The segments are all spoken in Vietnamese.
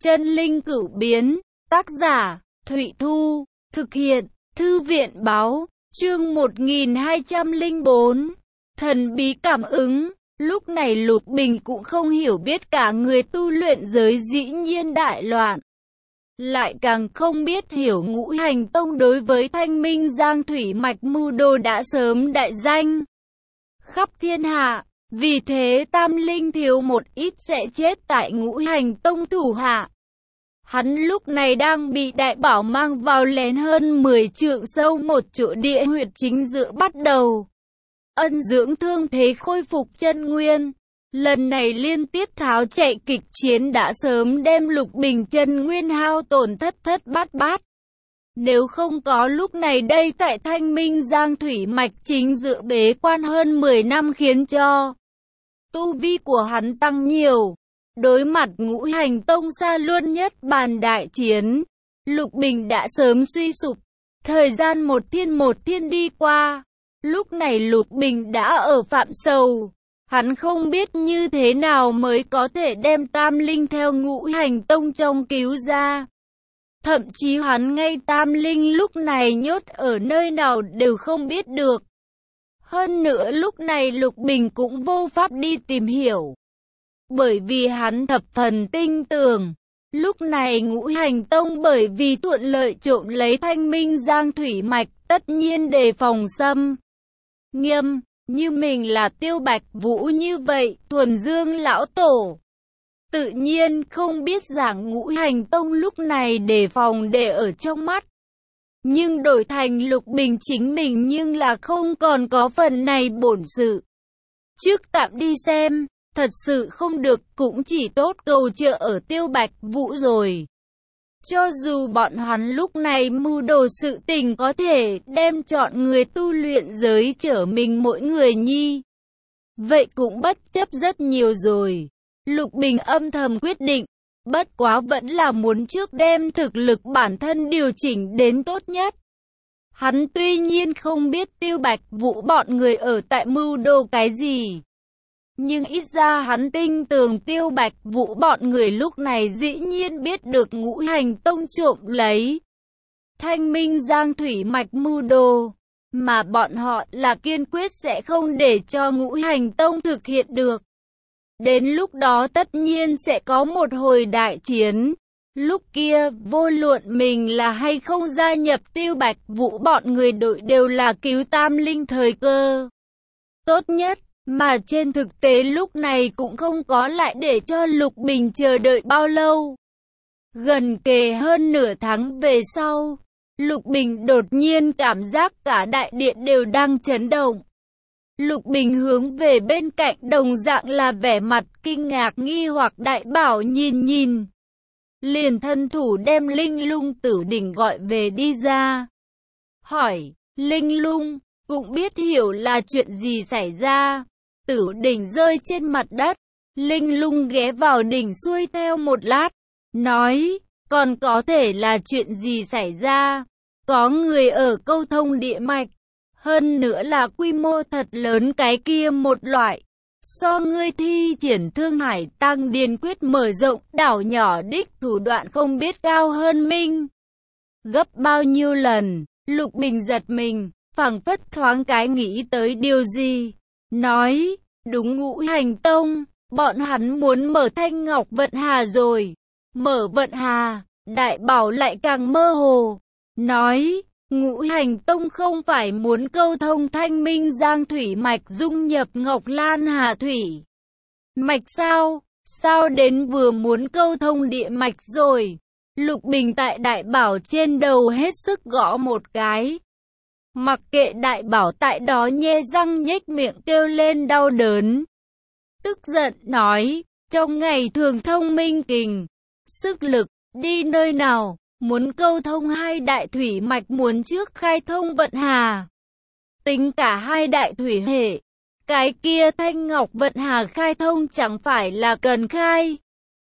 Chân linh cửu biến, tác giả, Thụy Thu, thực hiện, Thư viện báo, chương 1204, thần bí cảm ứng. Lúc này Lục Bình cũng không hiểu biết cả người tu luyện giới dĩ nhiên đại loạn. Lại càng không biết hiểu Ngũ Hành Tông đối với Thanh Minh Giang Thủy Mạch mưu đồ đã sớm đại danh khắp thiên hạ. Vì thế Tam Linh thiếu một ít sẽ chết tại Ngũ Hành Tông thủ hạ. Hắn lúc này đang bị đại bảo mang vào lén hơn 10 trượng sâu một chỗ địa huyệt chính giữa bắt đầu ân dưỡng thương thế khôi phục chân nguyên. Lần này liên tiếp tháo chạy kịch chiến đã sớm đem Lục Bình chân nguyên hao tổn thất thất bát bát. Nếu không có lúc này đây tại Thanh Minh Giang Thủy Mạch chính giữa bế quan hơn 10 năm khiến cho tu vi của hắn tăng nhiều. Đối mặt Ngũ Hành Tông xa luân nhất bàn đại chiến, Lục Bình đã sớm suy sụp. Thời gian một thiên đi qua, lúc này Lục Bình đã ở phạm sầu. Hắn không biết như thế nào mới có thể đem Tam Linh theo Ngũ Hành Tông trong cứu ra. Thậm chí hắn ngay Tam Linh lúc này nhốt ở nơi nào đều không biết được. Hơn nữa lúc này Lục Bình cũng vô pháp đi tìm hiểu. Bởi vì hắn thập phần tinh tường, lúc này Ngũ Hành Tông bởi vì thuận lợi trộm lấy Thanh Minh Giang Thủy Mạch tất nhiên đề phòng xâm nghiêm. Như mình là Tiêu Bạch Vũ như vậy, Thuần Dương lão tổ tự nhiên không biết rằng Ngũ Hành Tông lúc này đề phòng để ở trong mắt. Nhưng đổi thành Lục Bình chính mình nhưng là không còn có phần này bổn sự. Trước tạm đi xem, thật sự không được cũng chỉ tốt cầu trợ ở Tiêu Bạch Vũ rồi. Cho dù bọn hắn lúc này mưu đồ sự tình có thể đem chọn người tu luyện giới trở mình mỗi người nhi. Vậy cũng bất chấp rất nhiều rồi. Lục Bình âm thầm quyết định, bất quá vẫn là muốn trước đem thực lực bản thân điều chỉnh đến tốt nhất. Hắn tuy nhiên không biết Tiêu Bạch Vũ bọn người ở tại mưu đồ cái gì. Nhưng ít ra hắn tin tưởng Tiêu Bạch Vũ bọn người lúc này dĩ nhiên biết được Ngũ Hành Tông trộm lấy Thanh Minh Giang Thủy Mạch mưu đồ, mà bọn họ là kiên quyết sẽ không để cho Ngũ Hành Tông thực hiện được. Đến lúc đó tất nhiên sẽ có một hồi đại chiến. Lúc kia vô luận mình là hay không gia nhập Tiêu Bạch Vũ bọn người đội đều là cứu Tam Linh thời cơ tốt nhất. Mà trên thực tế lúc này cũng không có lại để cho Lục Bình chờ đợi bao lâu. Gần kề hơn nửa tháng về sau, Lục Bình đột nhiên cảm giác cả đại điện đều đang chấn động. Lục Bình hướng về bên cạnh đồng dạng là vẻ mặt kinh ngạc nghi hoặc đại bảo nhìn. Liền thân thủ đem Linh Lung Tử Đỉnh gọi về đi ra. Hỏi, Linh Lung, cũng biết hiểu là chuyện gì xảy ra. Tử Đỉnh rơi trên mặt đất, Linh Lung ghé vào đỉnh xuôi theo một lát, nói, còn có thể là chuyện gì xảy ra? Có người ở câu thông địa mạch, hơn nữa là quy mô thật lớn cái kia một loại. So ngươi thi triển Thương Hải Tăng Điền Quyết mở rộng đảo nhỏ đích thủ đoạn không biết cao hơn mình gấp bao nhiêu lần. Lục Bình giật mình, phảng phất thoáng cái nghĩ tới điều gì. Nói, đúng Ngũ Hành Tông, bọn hắn muốn mở Thanh Ngọc Vận Hà rồi. Mở Vận Hà, đại bảo lại càng mơ hồ. Nói, Ngũ Hành Tông không phải muốn câu thông Thanh Minh Giang Thủy Mạch dung nhập Ngọc Lan Hà Thủy Mạch sao? Sao đến vừa muốn câu thông địa mạch rồi? Lục Bình tại đại bảo trên đầu hết sức gõ một cái. Mặc kệ đại bảo tại đó nhe răng nhếch miệng kêu lên đau đớn. Tức giận nói, trong ngày thường thông minh kình, sức lực, đi nơi nào, muốn câu thông hai đại thủy mạch muốn trước khai thông Vận Hà. Tính cả hai đại thủy hệ, cái kia Thanh Ngọc Vận Hà khai thông chẳng phải là cần khai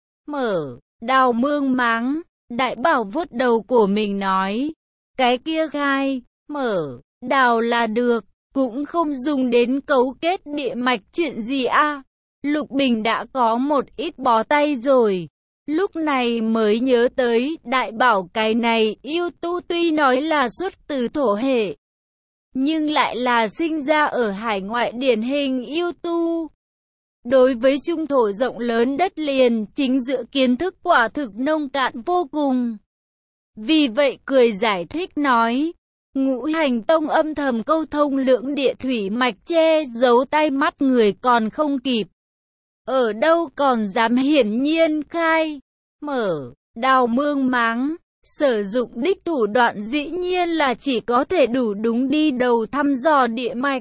mở, đào mương máng. Đại bảo vuốt đầu của mình nói, cái kia khai mở, đào là được, cũng không dùng đến cấu kết địa mạch chuyện gì a. Lục Bình đã có một ít bó tay rồi. Lúc này mới nhớ tới, đại bảo cái này yêu tu tuy nói là xuất từ thổ hệ, nhưng lại là sinh ra ở hải ngoại điển hình yêu tu. Đối với trung thổ rộng lớn đất liền, chính giữa kiến thức quả thực nông cạn vô cùng. Vì vậy cười giải thích nói, Ngũ Hành Tông âm thầm câu thông lưỡng địa thủy mạch che giấu tai mắt người còn không kịp. Ở đâu còn dám hiển nhiên khai, mở, đào mương máng, sử dụng đích thủ đoạn dĩ nhiên là chỉ có thể đủ đúng đi đầu thăm dò địa mạch.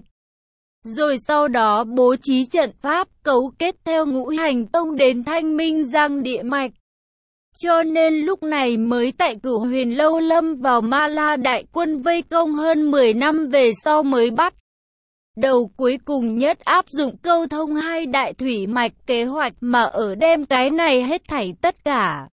Rồi sau đó bố trí trận pháp cấu kết theo Ngũ Hành Tông đến Thanh Minh Giang địa mạch. Cho nên lúc này mới tại Cửu Huyền Lâu lâm vào Ma La đại quân vây công hơn 10 năm về sau mới bắt đầu cuối cùng nhất áp dụng câu thông hai đại thủy mạch kế hoạch mà ở đem cái này hết thảy tất cả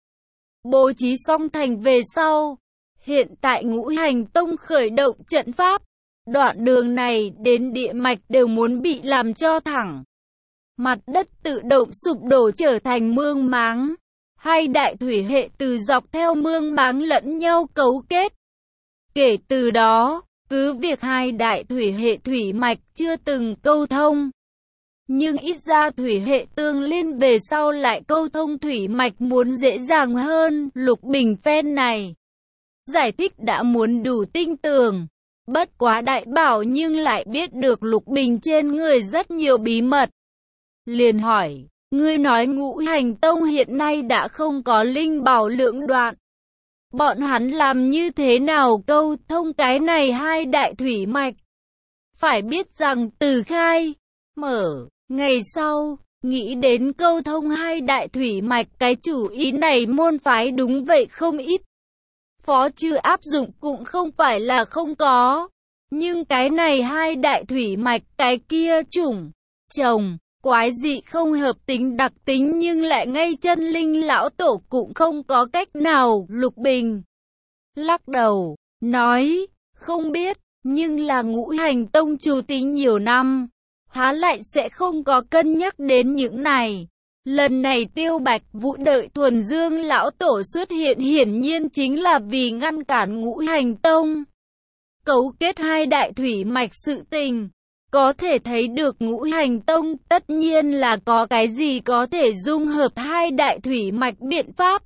bố trí xong thành về sau. Hiện tại Ngũ Hành Tông khởi động trận pháp, đoạn đường này đến địa mạch đều muốn bị làm cho thẳng. Mặt đất tự động sụp đổ trở thành mương máng. Hai đại thủy hệ từ dọc theo mương máng lẫn nhau cấu kết. Kể từ đó, cứ việc hai đại thủy hệ thủy mạch chưa từng câu thông, nhưng ít ra thủy hệ tương liên về sau lại câu thông thủy mạch muốn dễ dàng hơn. Lục Bình phen này giải thích đã muốn đủ tinh tường. Bất quá đại bảo nhưng lại biết được Lục Bình trên người rất nhiều bí mật. Liền hỏi, ngươi nói Ngũ Hành Tông hiện nay đã không có linh bảo lưỡng đoạn. Bọn hắn làm như thế nào câu thông cái này hai đại thủy mạch? Phải biết rằng từ khai, mở, ngày sau, nghĩ đến câu thông hai đại thủy mạch cái chủ ý này môn phái đúng vậy không ít. Phó chư áp dụng cũng không phải là không có. Nhưng cái này hai đại thủy mạch cái kia chủng, chồng, quái dị không hợp tính đặc tính nhưng lại ngay chân linh lão tổ cũng không có cách nào. Lục Bình lắc đầu, nói, không biết, nhưng là Ngũ Hành Tông chủ tính nhiều năm, há lại sẽ không có cân nhắc đến những này. Lần này Tiêu Bạch Vũ đợi Thuần Dương lão tổ xuất hiện hiển nhiên chính là vì ngăn cản Ngũ Hành Tông cấu kết hai đại thủy mạch sự tình. Có thể thấy được Ngũ Hành Tông tất nhiên là có cái gì có thể dung hợp hai đại thủy mạch biện pháp.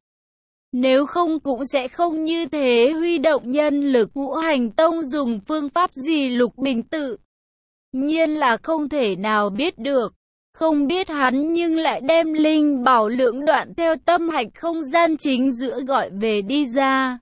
Nếu không cũng sẽ không như thế huy động nhân lực. Ngũ Hành Tông dùng phương pháp gì Lục Bình tự nhiên là không thể nào biết được. Không biết hắn nhưng lại đem linh bảo lưỡng đoạn theo tâm hạch không gian chính giữa gọi về đi ra.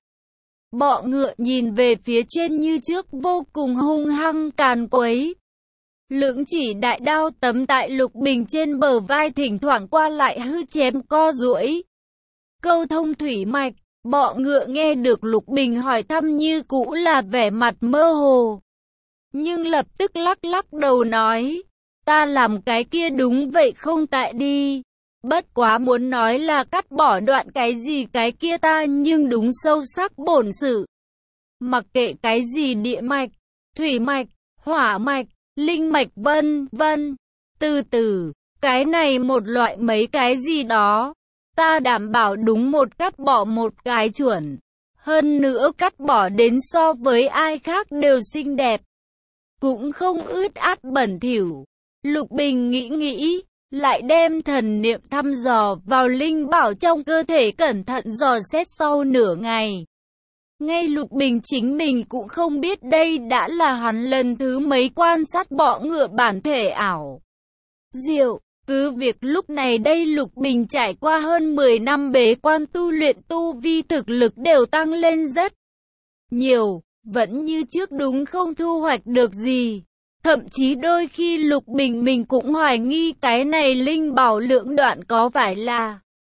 Bọ ngựa nhìn về phía trên như trước vô cùng hung hăng càn quấy. Lưỡng chỉ đại đao tấm tại Lục Bình trên bờ vai thỉnh thoảng qua lại hư chém co duỗi. Câu thông thủy mạch, bọ ngựa nghe được Lục Bình hỏi thăm như cũ là vẻ mặt mơ hồ. Nhưng lập tức lắc lắc đầu nói, ta làm cái kia đúng vậy không tại đi. Bất quá muốn nói là cắt bỏ đoạn cái gì cái kia ta nhưng đúng sâu sắc bổn sự. Mặc kệ cái gì địa mạch, thủy mạch, hỏa mạch, linh mạch vân vân. Từ từ, cái này một loại mấy cái gì đó. Ta đảm bảo đúng một cắt bỏ một cái chuẩn. Hơn nữa cắt bỏ đến so với ai khác đều xinh đẹp. Cũng không ướt át bẩn thỉu. Lục Bình nghĩ, lại đem thần niệm thăm dò vào linh bảo trong cơ thể cẩn thận dò xét sau nửa ngày. Ngay Lục Bình chính mình cũng không biết đây đã là hắn lần thứ mấy quan sát bọ ngựa bản thể ảo. Diệu, cứ việc lúc này đây Lục Bình trải qua hơn 10 năm bế quan tu luyện tu vi thực lực đều tăng lên rất nhiều, vẫn như trước đúng không thu hoạch được gì. Thậm chí đôi khi Lục Bình mình cũng hoài nghi cái này linh bảo lưỡng đoạn có phải là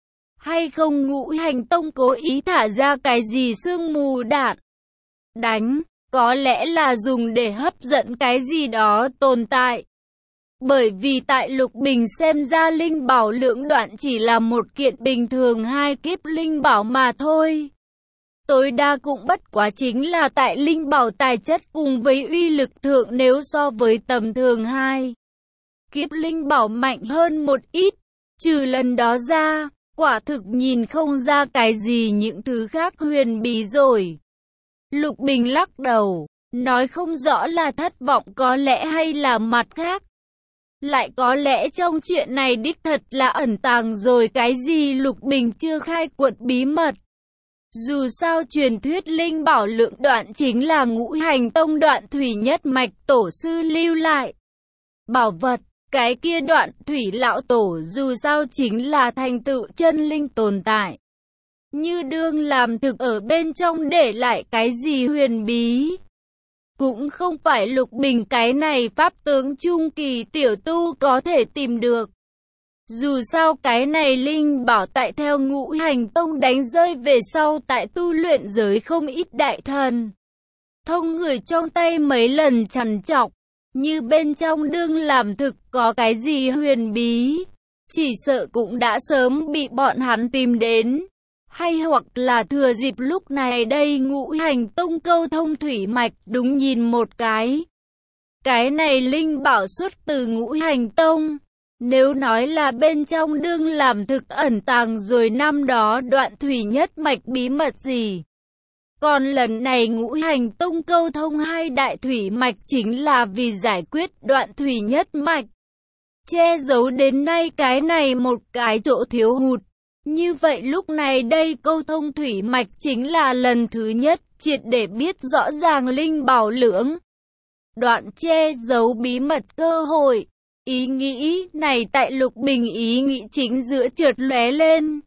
hay không Ngũ Hành Tông cố ý thả ra cái gì sương mù đạn đánh, có lẽ là dùng để hấp dẫn cái gì đó tồn tại. Bởi vì tại Lục Bình xem ra linh bảo lưỡng đoạn chỉ là một kiện bình thường hai kiếp linh bảo mà thôi. Tối đa cũng bất quá chính là tại linh bảo tài chất cùng với uy lực thượng nếu so với tầm thường hai kiếp linh bảo mạnh hơn một ít. Trừ lần đó ra, Quả thực nhìn không ra cái gì những thứ khác huyền bí rồi. Lục Bình lắc đầu, nói không rõ là thất vọng có lẽ hay là mặt khác. Lại có lẽ trong chuyện này đích thật là ẩn tàng rồi cái gì Lục Bình chưa khai quật bí mật. Dù sao truyền thuyết linh bảo lượng đoạn chính là Ngũ Hành Tông đoạn thủy nhất mạch tổ sư lưu lại. Bảo vật, cái kia đoạn thủy lão tổ dù sao chính là thành tựu chân linh tồn tại. Như đương làm thực ở bên trong để lại cái gì huyền bí. Cũng không phải Lục Bình cái này pháp tướng trung kỳ tiểu tu có thể tìm được. Dù sao cái này linh bảo tại theo Ngũ Hành Tông đánh rơi về sau tại tu luyện giới không ít đại thần. Thông người trong tay mấy lần trằn trọc, như bên trong đương làm thực có cái gì huyền bí. Chỉ sợ cũng đã sớm bị bọn hắn tìm đến. Hay hoặc là thừa dịp lúc này đây Ngũ Hành Tông câu thông thủy mạch đúng nhìn một cái. Cái này linh bảo xuất từ Ngũ Hành Tông. Nếu nói là bên trong đương làm thực ẩn tàng rồi năm đó đoạn thủy nhất mạch bí mật gì. Còn lần này Ngũ Hành Tông câu thông hai đại thủy mạch chính là vì giải quyết đoạn thủy nhất mạch. Che giấu đến nay cái này một cái chỗ thiếu hụt. Như vậy lúc này đây câu thông thủy mạch chính là lần thứ nhất triệt để biết rõ ràng linh bảo lưỡng. Đoạn che giấu bí mật cơ hội. Ý nghĩ này tại Lục Bình ý nghĩ chính giữa chợt lóe lên.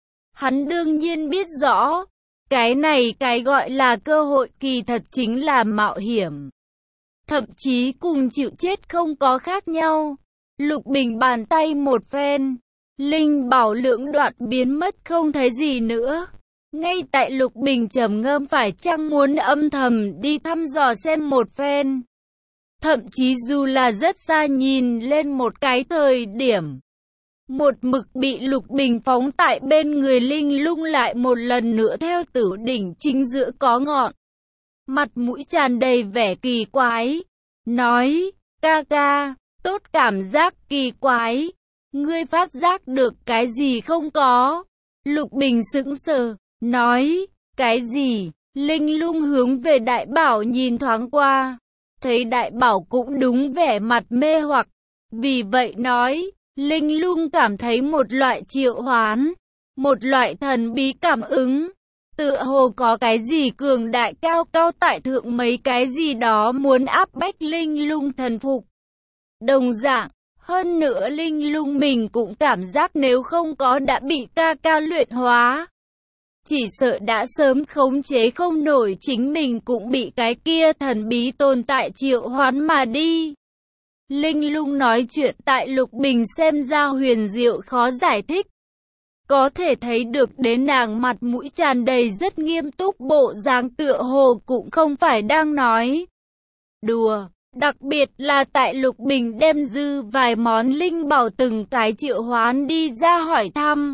Hắn đương nhiên biết rõ, cái này cái gọi là cơ hội kỳ thật chính là mạo hiểm. Thậm chí cùng chịu chết không có khác nhau. Lục Bình bàn tay một phen, linh bảo lưỡng đoạn biến mất không thấy gì nữa. Ngay tại Lục Bình trầm ngâm phải chăng muốn âm thầm đi thăm dò xem một phen. Thậm chí dù là rất xa nhìn lên một cái thời điểm. Một mực bị Lục Bình phóng tại bên người linh lung lại một lần nữa theo Tử đỉnh chính giữa có ngọn. Mặt mũi tràn đầy vẻ kỳ quái. Nói, ca ca, tốt cảm giác kỳ quái. Ngươi phát giác được cái gì không có? Lục Bình sững sờ, nói, cái gì? Linh lung hướng về Đại Bảo nhìn thoáng qua. Thấy Đại Bảo cũng đúng vẻ mặt mê hoặc. Vì vậy nói, Linh lung cảm thấy một loại triệu hoán, một loại thần bí cảm ứng. Tựa hồ có cái gì cường đại cao cao tại thượng mấy cái gì đó muốn áp bách Linh lung thần phục. Đồng dạng, hơn nữa Linh lung mình cũng cảm giác nếu không có đã bị ca ca luyện hóa. Chỉ sợ đã sớm khống chế không nổi chính mình cũng bị cái kia thần bí tồn tại triệu hoán mà đi. Linh lung nói chuyện tại Lục Bình xem ra huyền diệu khó giải thích. Có thể thấy được đến nàng mặt mũi tràn đầy rất nghiêm túc bộ dáng tựa hồ cũng không phải đang nói đùa. Đặc biệt là tại Lục Bình đem dư vài món linh bảo từng cái triệu hoán đi ra hỏi thăm.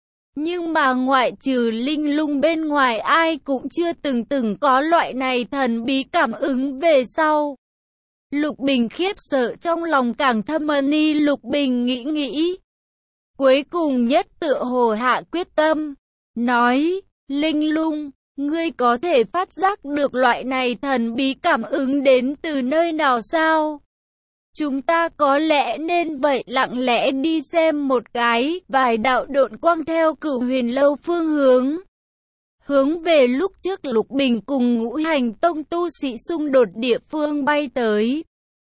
Nhưng mà ngoại trừ linh lung bên ngoài ai cũng chưa từng có loại này thần bí cảm ứng về sau. Lục Bình khiếp sợ trong lòng càng thâm ni. Lục Bình nghĩ. Cuối cùng nhất tựa hồ hạ quyết tâm. Nói, Linh lung, ngươi có thể phát giác được loại này thần bí cảm ứng đến từ nơi nào sao? Chúng ta có lẽ nên vậy lặng lẽ đi xem một cái. Vài đạo độn quang theo Cửu Huyền Lâu phương hướng. Hướng về lúc trước Lục Bình cùng Ngũ Hành Tông tu sĩ xung đột địa phương bay tới.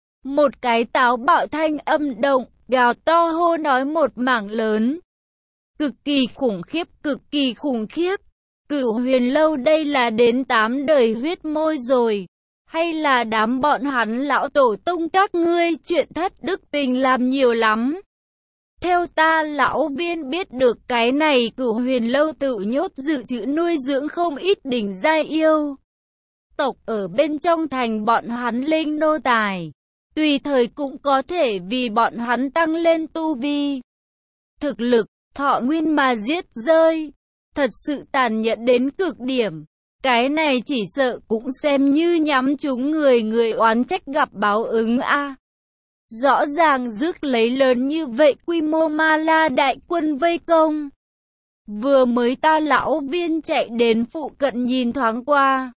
Một cái táo bạo thanh âm động, gào to hô nói một mảng lớn. Cực kỳ khủng khiếp, cực kỳ khủng khiếp. Cửu Huyền Lâu đây là đến 8 đời huyết môi rồi. Hay là đám bọn hắn lão tổ tông các ngươi chuyện thất đức tình làm nhiều lắm. Theo ta lão viên biết được cái này Cửu Huyền Lâu tự nhốt dự trữ nuôi dưỡng không ít đỉnh giai yêu tộc ở bên trong thành bọn hắn linh nô tài. Tùy thời cũng có thể vì bọn hắn tăng lên tu vi, thực lực, thọ nguyên mà giết rơi. Thật sự tàn nhẫn đến cực điểm. Cái này chỉ sợ cũng xem như nhắm trúng người oán trách gặp báo ứng a. Rõ ràng rước lấy lớn như vậy quy mô Ma La đại quân vây công. Vừa mới ta lão Viên chạy đến phụ cận nhìn thoáng qua.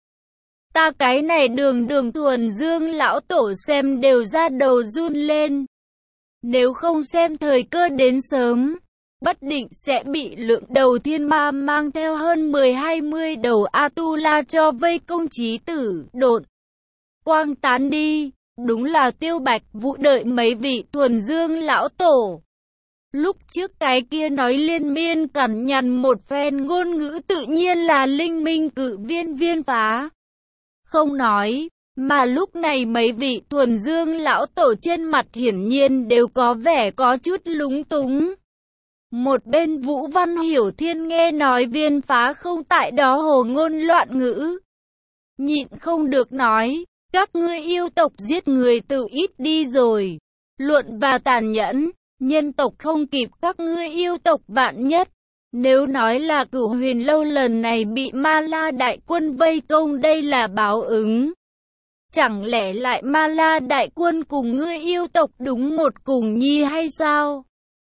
Ta cái này đường Thuần Dương lão tổ xem đều ra đầu run lên. Nếu không xem thời cơ đến sớm, bất định sẽ bị lượng đầu thiên ma mang theo hơn 10-20 đầu Atula cho vây công chí tử, đột quang tán đi. Đúng là Tiêu Bạch Vũ đợi mấy vị Thuần Dương lão tổ. Lúc trước cái kia nói liên miên cằn nhằn một phen ngôn ngữ tự nhiên là Linh Minh Cự Viên Viên Phá. Không nói, mà lúc này mấy vị Thuần Dương lão tổ trên mặt hiển nhiên đều có vẻ có chút lúng túng. Một bên Vũ Văn Hiểu Thiên nghe nói Viên Phá không tại đó hồ ngôn loạn ngữ. Nhịn không được nói, các ngươi yêu tộc giết người tự ít đi rồi. Luận và tàn nhẫn, nhân tộc không kịp các ngươi yêu tộc vạn nhất. Nếu nói là Cửu Huyền Lâu lần này bị Ma La đại quân vây công đây là báo ứng. Chẳng lẽ lại Ma La đại quân cùng ngươi yêu tộc đúng một cùng nhi hay sao?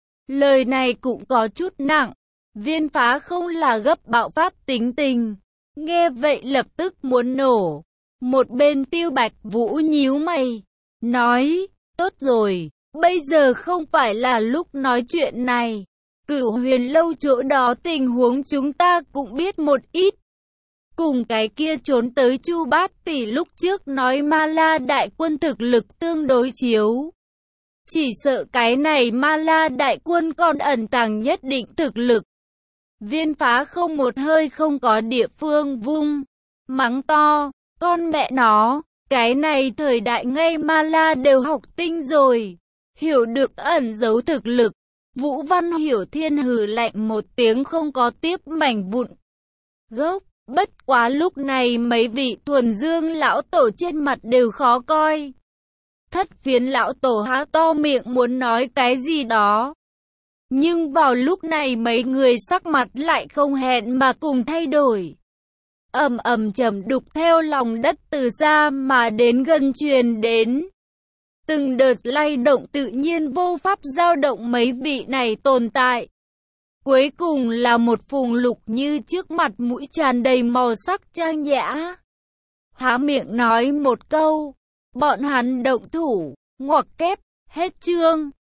Lời này cũng có chút nặng. Viên Phá không là gấp bạo phát tính tình. Nghe vậy lập tức muốn nổ. Một bên Tiêu Bạch Vũ nhíu mày. Nói, tốt rồi, bây giờ không phải là lúc nói chuyện này. Cửu Huyền Lâu chỗ đó tình huống chúng ta cũng biết một ít. Cùng cái kia trốn tới Chu Bát Tỷ lúc trước nói Ma La đại quân thực lực tương đối chiếu. Chỉ sợ cái này Ma La đại quân còn ẩn tàng nhất định thực lực. Viên Phá không một hơi không có địa phương vung. Mắng to, con mẹ nó, cái này thời đại ngay Ma La đều học tinh rồi. Hiểu được ẩn giấu thực lực. Vũ Văn Hiểu Thiên hừ lạnh một tiếng không có tiếp mảnh vụn gốc. Bất quá lúc này mấy vị Thuần Dương lão tổ trên mặt đều khó coi. Thất Phiến lão tổ há to miệng muốn nói cái gì đó. Nhưng vào lúc này mấy người sắc mặt lại không hẹn mà cùng thay đổi. Ầm ầm trầm đục theo lòng đất từ xa mà đến gần truyền đến. Từng đợt lay động tự nhiên vô pháp dao động mấy vị này tồn tại. Cuối cùng là một phùng lục như trước mặt mũi tràn đầy màu sắc trang nhã. Há miệng nói một câu, bọn hắn động thủ, ngoặc kép, hết chương.